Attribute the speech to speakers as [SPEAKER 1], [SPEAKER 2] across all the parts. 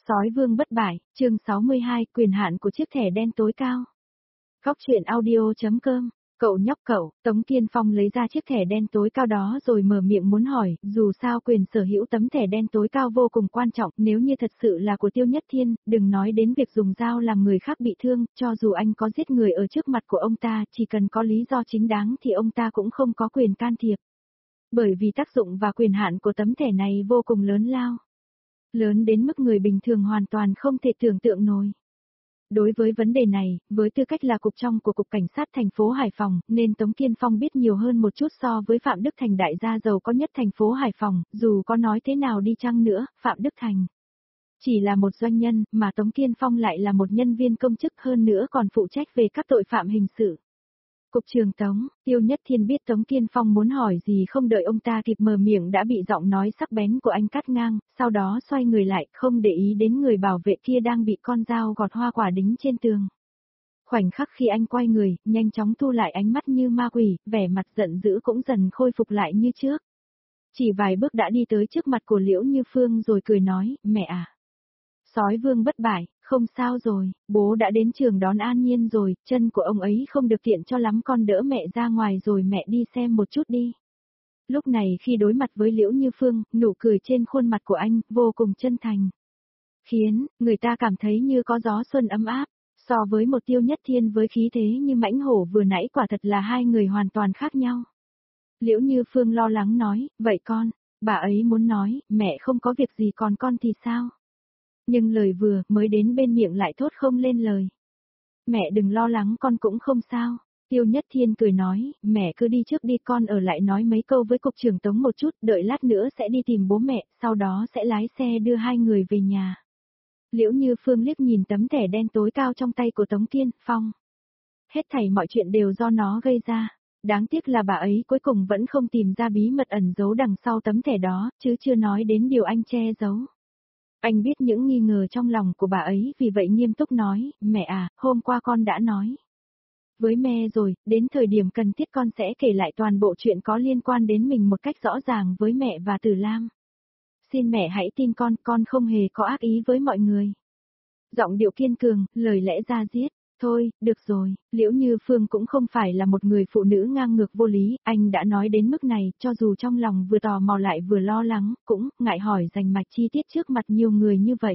[SPEAKER 1] Sói vương bất bại, chương 62, quyền hạn của chiếc thẻ đen tối cao. Góc truyện audio.com. Cậu nhóc cậu, Tống Kiên Phong lấy ra chiếc thẻ đen tối cao đó rồi mở miệng muốn hỏi, dù sao quyền sở hữu tấm thẻ đen tối cao vô cùng quan trọng, nếu như thật sự là của Tiêu Nhất Thiên, đừng nói đến việc dùng dao làm người khác bị thương, cho dù anh có giết người ở trước mặt của ông ta, chỉ cần có lý do chính đáng thì ông ta cũng không có quyền can thiệp. Bởi vì tác dụng và quyền hạn của tấm thẻ này vô cùng lớn lao. Lớn đến mức người bình thường hoàn toàn không thể tưởng tượng nổi. Đối với vấn đề này, với tư cách là cục trong của Cục Cảnh sát thành phố Hải Phòng, nên Tống Kiên Phong biết nhiều hơn một chút so với Phạm Đức Thành, đại gia giàu có nhất thành phố Hải Phòng, dù có nói thế nào đi chăng nữa, Phạm Đức Thành chỉ là một doanh nhân, mà Tống Kiên Phong lại là một nhân viên công chức, hơn nữa còn phụ trách về các tội phạm hình sự. Cục trưởng Tống, Tiêu Nhất Thiên biết Tống Kiên Phong muốn hỏi gì, không đợi ông ta kịp mở miệng đã bị giọng nói sắc bén của anh cắt ngang, sau đó xoay người lại, không để ý đến người bảo vệ kia đang bị con dao gọt hoa quả đính trên tường. Khoảnh khắc khi anh quay người, nhanh chóng thu lại ánh mắt như ma quỷ, vẻ mặt giận dữ cũng dần khôi phục lại như trước. Chỉ vài bước đã đi tới trước mặt của Liễu Như Phương rồi cười nói, mẹ à. Sói vương bất bại, không sao rồi, bố đã đến trường đón An Nhiên rồi, chân của ông ấy không được tiện cho lắm, con đỡ mẹ ra ngoài rồi mẹ đi xem một chút đi. Lúc này khi đối mặt với Liễu Như Phương, nụ cười trên khuôn mặt của anh vô cùng chân thành, khiến người ta cảm thấy như có gió xuân ấm áp. So với một Tiêu Nhất Thiên với khí thế như mãnh hổ vừa nãy, quả thật là hai người hoàn toàn khác nhau. Liễu Như Phương lo lắng nói, vậy con, bà ấy muốn nói, mẹ không có việc gì, còn con thì sao? Nhưng lời vừa mới đến bên miệng lại thốt không lên lời. Mẹ đừng lo lắng, con cũng không sao. Tiêu Nhất Thiên cười nói, mẹ cứ đi trước đi, con ở lại nói mấy câu với cục trưởng Tống một chút, đợi lát nữa sẽ đi tìm bố mẹ, sau đó sẽ lái xe đưa hai người về nhà. Liễu Như Phương liếc nhìn tấm thẻ đen tối cao trong tay của Tống Kiên Phong. Hết thảy mọi chuyện đều do nó gây ra. Đáng tiếc là bà ấy cuối cùng vẫn không tìm ra bí mật ẩn giấu đằng sau tấm thẻ đó, chứ chưa nói đến điều anh che giấu. Anh biết những nghi ngờ trong lòng của bà ấy, vì vậy nghiêm túc nói, mẹ à, hôm qua con đã nói với mẹ rồi, đến thời điểm cần thiết con sẽ kể lại toàn bộ chuyện có liên quan đến mình một cách rõ ràng với mẹ và Tử Lam. Xin mẹ hãy tin con không hề có ác ý với mọi người. Giọng điệu kiên cường, lời lẽ ra diết. Thôi, được rồi, Liễu Như Phương cũng không phải là một người phụ nữ ngang ngược vô lý, anh đã nói đến mức này, cho dù trong lòng vừa tò mò lại vừa lo lắng, cũng ngại hỏi rành mạch chi tiết trước mặt nhiều người như vậy.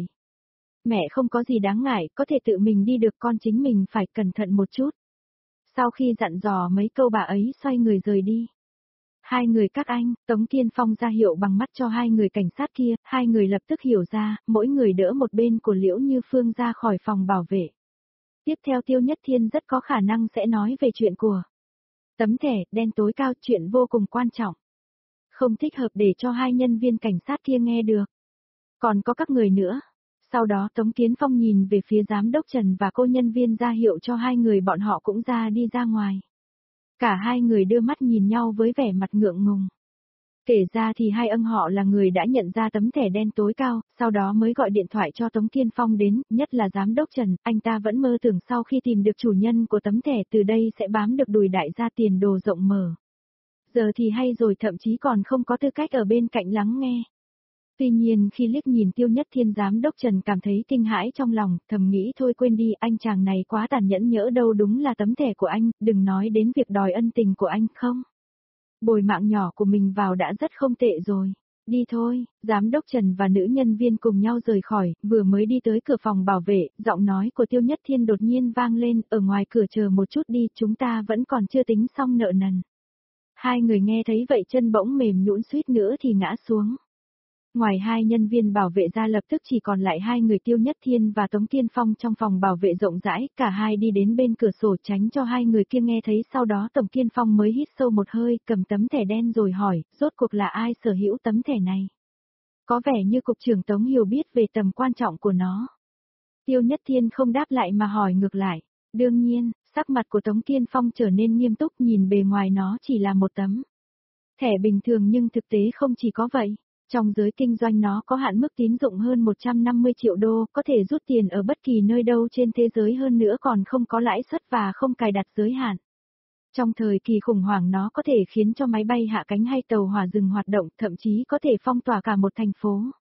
[SPEAKER 1] Mẹ không có gì đáng ngại, có thể tự mình đi được, con chính mình phải cẩn thận một chút. Sau khi dặn dò mấy câu, bà ấy xoay người rời đi. Hai người các anh, Tống Kiên Phong ra hiệu bằng mắt cho hai người cảnh sát kia, hai người lập tức hiểu ra, mỗi người đỡ một bên của Liễu Như Phương ra khỏi phòng bảo vệ. Tiếp theo Tiêu Nhất Thiên rất có khả năng sẽ nói về chuyện của tấm thẻ đen tối cao, chuyện vô cùng quan trọng. Không thích hợp để cho hai nhân viên cảnh sát kia nghe được. Còn có các người nữa. Sau đó Tống Kiến Phong nhìn về phía giám đốc Trần và cô nhân viên ra hiệu cho hai người bọn họ cũng đi ra ngoài. Cả hai người đưa mắt nhìn nhau với vẻ mặt ngượng ngùng. Kể ra thì hai ông họ là người đã nhận ra tấm thẻ đen tối cao, sau đó mới gọi điện thoại cho Tống Kiên Phong đến, nhất là giám đốc Trần, anh ta vẫn mơ tưởng sau khi tìm được chủ nhân của tấm thẻ từ đây sẽ bám được đùi đại gia tiền đồ rộng mở. Giờ thì hay rồi, thậm chí còn không có tư cách ở bên cạnh lắng nghe. Tuy nhiên khi liếc nhìn Tiêu Nhất Thiên, giám đốc Trần cảm thấy kinh hãi trong lòng, thầm nghĩ thôi quên đi, anh chàng này quá tàn nhẫn, nhỡ đâu đúng là tấm thẻ của anh, đừng nói đến việc đòi ân tình của anh không. Bồi mạng nhỏ của mình vào đã rất không tệ rồi. Đi thôi, giám đốc Trần và nữ nhân viên cùng nhau rời khỏi, vừa mới đi tới cửa phòng bảo vệ, giọng nói của Tiêu Nhất Thiên đột nhiên vang lên, ở ngoài cửa chờ một chút đi, chúng ta vẫn còn chưa tính xong nợ nần. Hai người nghe thấy vậy chân bỗng mềm nhũn, suýt nữa thì ngã xuống. Ngoài hai nhân viên bảo vệ ra lập tức chỉ còn lại hai người Tiêu Nhất Thiên và Tống Kiên Phong trong phòng bảo vệ rộng rãi, cả hai đi đến bên cửa sổ tránh cho hai người kia nghe thấy, sau đó Tống Kiên Phong mới hít sâu một hơi, cầm tấm thẻ đen rồi hỏi, rốt cuộc là ai sở hữu tấm thẻ này? Có vẻ như cục trưởng Tống hiểu biết về tầm quan trọng của nó. Tiêu Nhất Thiên không đáp lại mà hỏi ngược lại. Đương nhiên, sắc mặt của Tống Kiên Phong trở nên nghiêm túc, nhìn bề ngoài nó chỉ là một tấm thẻ bình thường nhưng thực tế không chỉ có vậy. Trong giới kinh doanh nó có hạn mức tín dụng hơn 150 triệu đô, có thể rút tiền ở bất kỳ nơi đâu trên thế giới, hơn nữa còn không có lãi suất và không cài đặt giới hạn. Trong thời kỳ khủng hoảng nó có thể khiến cho máy bay hạ cánh hay tàu hỏa dừng hoạt động, thậm chí có thể phong tỏa cả một thành phố.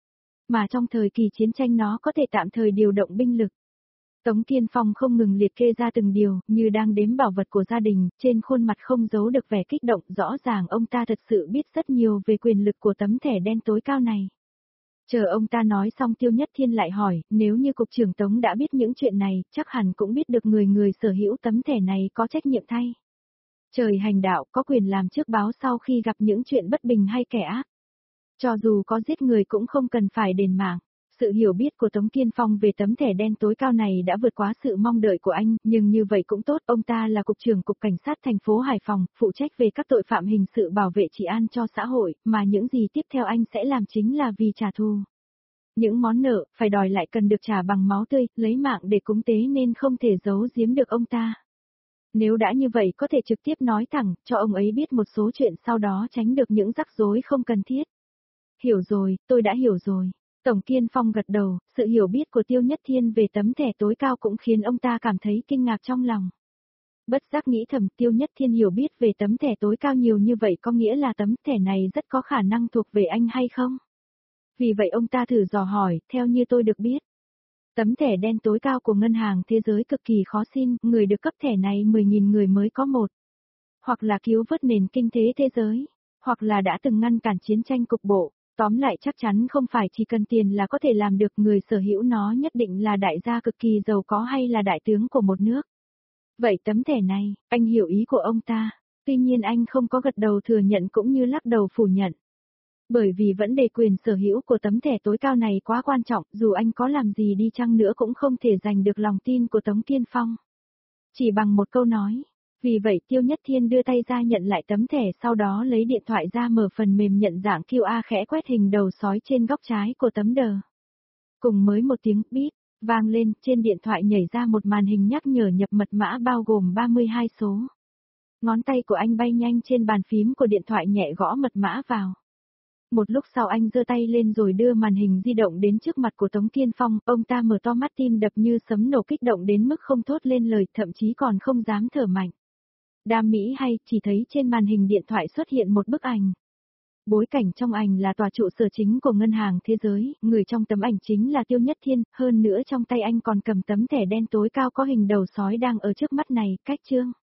[SPEAKER 1] mà trong thời kỳ chiến tranh nó có thể tạm thời điều động binh lực. Tống Kiên Phong không ngừng liệt kê ra từng điều, như đang đếm bảo vật của gia đình, trên khuôn mặt không giấu được vẻ kích động, rõ ràng ông ta thật sự biết rất nhiều về quyền lực của tấm thẻ đen tối cao này. Chờ ông ta nói xong Tiêu Nhất Thiên lại hỏi, nếu như cục trưởng Tống đã biết những chuyện này, chắc hẳn cũng biết được người sở hữu tấm thẻ này có trách nhiệm thay. Trời hành đạo có quyền làm trước báo sau khi gặp những chuyện bất bình hay kẻ ác. Cho dù có giết người cũng không cần phải đền mạng. Sự hiểu biết của Tống Kiên Phong về tấm thẻ đen tối cao này đã vượt quá sự mong đợi của anh, nhưng như vậy cũng tốt, ông ta là cục trưởng cục cảnh sát thành phố Hải Phòng, phụ trách về các tội phạm hình sự bảo vệ trị an cho xã hội, mà những gì tiếp theo anh sẽ làm chính là vì trả thù. Những món nợ, phải đòi lại cần được trả bằng máu tươi, lấy mạng để cúng tế nên không thể giấu giếm được ông ta. Nếu đã như vậy có thể trực tiếp nói thẳng, cho ông ấy biết một số chuyện sau đó tránh được những rắc rối không cần thiết. Hiểu rồi, tôi đã hiểu rồi. Tổng Kiên Phong gật đầu, sự hiểu biết của Tiêu Nhất Thiên về tấm thẻ tối cao cũng khiến ông ta cảm thấy kinh ngạc trong lòng. Bất giác nghĩ thầm Tiêu Nhất Thiên hiểu biết về tấm thẻ tối cao nhiều như vậy có nghĩa là tấm thẻ này rất có khả năng thuộc về anh hay không? Vì vậy ông ta thử dò hỏi, theo như tôi được biết. Tấm thẻ đen tối cao của Ngân hàng Thế giới cực kỳ khó xin, người được cấp thẻ này 10.000 người mới có một. Hoặc là cứu vớt nền kinh tế thế giới, hoặc là đã từng ngăn cản chiến tranh cục bộ. Tóm lại chắc chắn không phải chỉ cần tiền là có thể làm được, người sở hữu nó nhất định là đại gia cực kỳ giàu có hay là đại tướng của một nước. Vậy tấm thẻ này, anh hiểu ý của ông ta, tuy nhiên anh không có gật đầu thừa nhận cũng như lắc đầu phủ nhận. Bởi vì vấn đề quyền sở hữu của tấm thẻ tối cao này quá quan trọng, dù anh có làm gì đi chăng nữa cũng không thể giành được lòng tin của Tống Kiên Phong. Chỉ bằng một câu nói. Vì vậy Tiêu Nhất Thiên đưa tay ra nhận lại tấm thẻ, sau đó lấy điện thoại ra mở phần mềm nhận dạng QR khẽ quét hình đầu sói trên góc trái của tấm đờ. Cùng mới một tiếng bíp vang lên, trên điện thoại nhảy ra một màn hình nhắc nhở nhập mật mã bao gồm 32 số. Ngón tay của anh bay nhanh trên bàn phím của điện thoại nhẹ gõ mật mã vào. Một lúc sau anh giơ tay lên rồi đưa màn hình di động đến trước mặt của Tống Kiên Phong, ông ta mở to mắt, tim đập như sấm nổ, kích động đến mức không thốt lên lời, thậm chí còn không dám thở mạnh. Đam mỹ hay, chỉ thấy trên màn hình điện thoại xuất hiện một bức ảnh. Bối cảnh trong ảnh là tòa trụ sở chính của Ngân hàng Thế giới, người trong tấm ảnh chính là Tiêu Nhất Thiên, hơn nữa trong tay anh còn cầm tấm thẻ đen tối cao có hình đầu sói đang ở trước mắt này, cách chương.